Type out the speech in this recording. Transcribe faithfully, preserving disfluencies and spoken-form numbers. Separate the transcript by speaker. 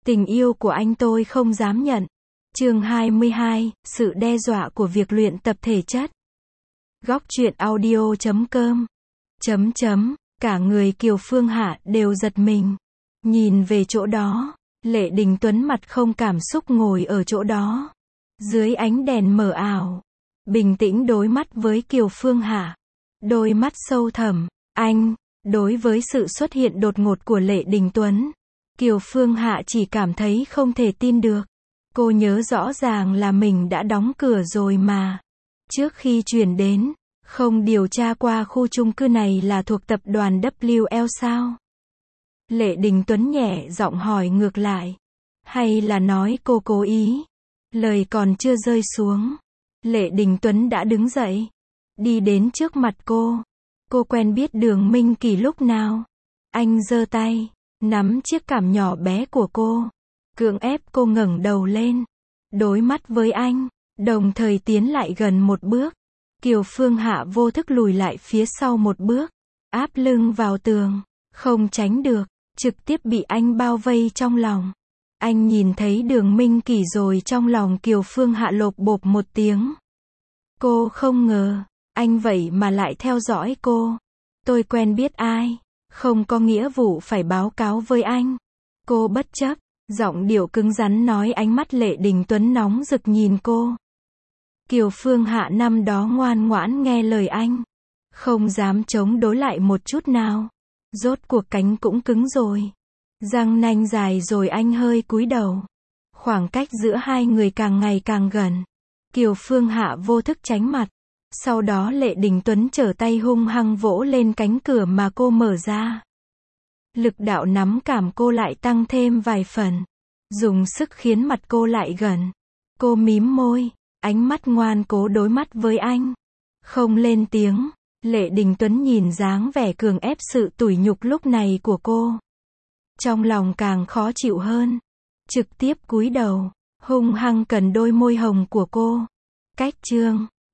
Speaker 1: Tình yêu của anh tôi không dám nhận. Chương hai mươi hai, sự đe dọa của việc luyện tập thể chất. Góc truyện audio chấm com. Chấm chấm, cả người Kiều Phương Hạ đều giật mình. Nhìn về chỗ đó, Lệ Đình Tuấn mặt không cảm xúc ngồi ở chỗ đó. Dưới ánh đèn mờ ảo, bình tĩnh đối mắt với Kiều Phương Hạ. Đôi mắt sâu thẳm, anh, đối với sự xuất hiện đột ngột của Lệ Đình Tuấn, Kiều Phương Hạ chỉ cảm thấy không thể tin được. Cô nhớ rõ ràng là mình đã đóng cửa rồi mà. Trước khi chuyển đến, không điều tra qua khu chung cư này là thuộc tập đoàn W L sao? Lệ Đình Tuấn nhẹ giọng hỏi ngược lại. Hay là nói cô cố ý? Lời còn chưa rơi xuống, Lệ Đình Tuấn đã đứng dậy, đi đến trước mặt cô. Cô quen biết Đường Minh Kỳ lúc nào? Anh giơ tay, nắm chiếc cằm nhỏ bé của cô, cưỡng ép cô ngẩng đầu lên, đối mắt với anh, đồng thời tiến lại gần một bước. Kiều Phương Hạ vô thức lùi lại phía sau một bước, áp lưng vào tường, không tránh được, trực tiếp bị anh bao vây trong lòng. Anh nhìn thấy Đường Minh Kỳ rồi trong lòng Kiều Phương Hạ lộp bộp một tiếng. Cô không ngờ, anh vậy mà lại theo dõi cô. Tôi quen biết ai, không có nghĩa vụ phải báo cáo với anh. Cô bất chấp, giọng điệu cứng rắn nói, ánh mắt Lệ Đình Tuấn nóng rực nhìn cô. Kiều Phương Hạ năm đó ngoan ngoãn nghe lời anh, không dám chống đối lại một chút nào. Rốt cuộc cánh cũng cứng rồi, răng nanh dài rồi anh hơi cúi đầu. Khoảng cách giữa hai người càng ngày càng gần. Kiều Phương Hạ vô thức tránh mặt. Sau đó Lệ Đình Tuấn trở tay hung hăng vỗ lên cánh cửa mà cô mở ra. Lực đạo nắm cảm cô lại tăng thêm vài phần, dùng sức khiến mặt cô lại gần. Cô mím môi, ánh mắt ngoan cố đối mắt với anh, không lên tiếng. Lệ Đình Tuấn nhìn dáng vẻ cường ép sự tủi nhục lúc này của cô, trong lòng càng khó chịu hơn, trực tiếp cúi đầu, hung hăng cần đôi môi hồng của cô. Cách chương